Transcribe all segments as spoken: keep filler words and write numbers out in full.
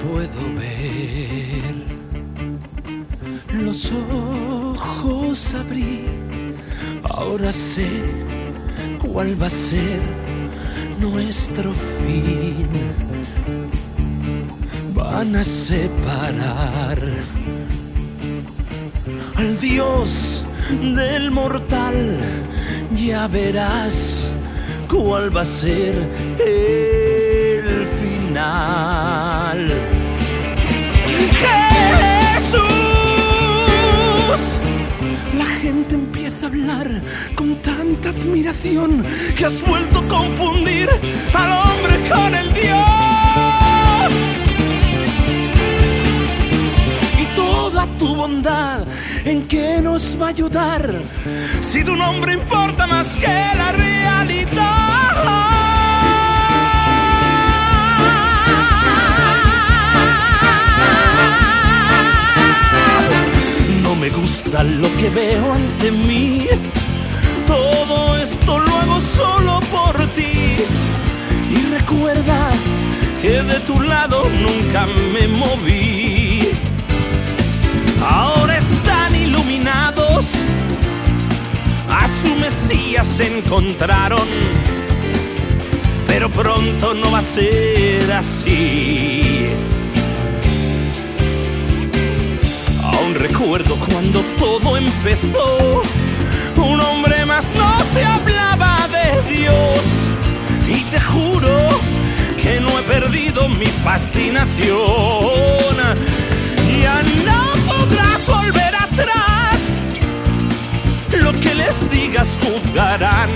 puedo ver. Los ojos abrí, ahora sé cuál va a ser nuestro fin. Van a separar al Dios del mortal. Ya verás cuál va a ser el final. ¡Jesús! La gente empieza a hablar con tanta admiración que has vuelto a confundir al hombre con el Dios. Y toda tu bondad, ¿en qué nos va a ayudar si tu nombre importa más que la realidad? No me gusta lo que veo ante mí. Todo esto lo hago solo por ti. Y recuerda que de tu lado nunca me moví. Ahora están iluminados, a su Mesías encontraron, pero pronto no va a ser así. Aún recuerdo cuando todo empezó, un hombre más no se hablaba de Dios. Y te juro que no he perdido mi fascinación. Ya no podrás volver atrás, lo que les digas juzgarán.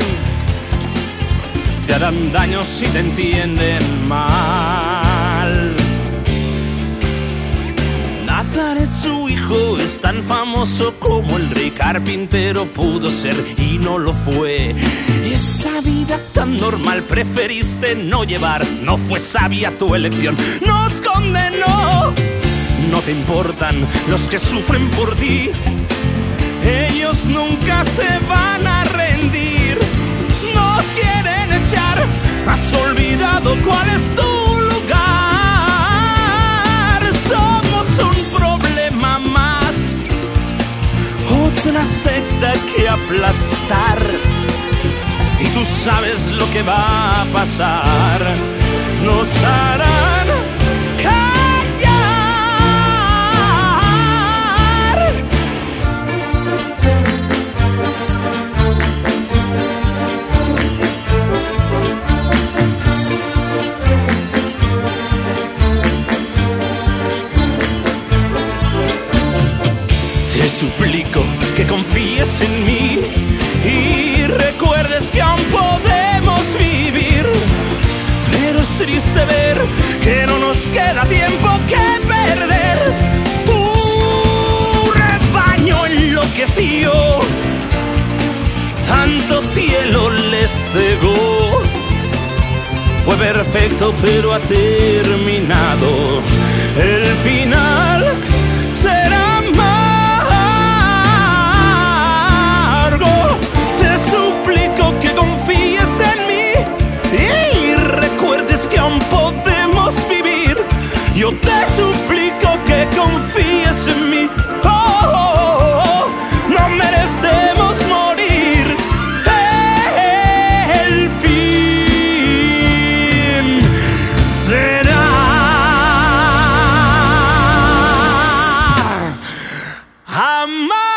Te harán daño si te entienden mal. Nazaret, su hijo, es tan famoso como el rey carpintero pudo ser y no lo fue. Esa vida tan normal preferiste no llevar, no fue sabia tu elección, nos condenó. No te importan los que sufren por ti, ellos nunca se van a rendir. Nos quieren echar, has olvidado cuál es tu lugar. Somos un problema más, otra secta que aplastar. Y tú sabes lo que va a pasar, nos harán callar. Te suplico que confíes en mí y recuerdes que aún podemos vivir. Pero es triste ver que no nos queda tiempo que perder. Tu rebaño enloqueció, tanto cielo les cegó. Fue perfecto pero ha terminado, el final será que confíes en mí y recuerdes que aún podemos vivir. Yo te suplico que confíes en mí. Oh, oh, oh, oh. No merecemos morir. El fin será amar.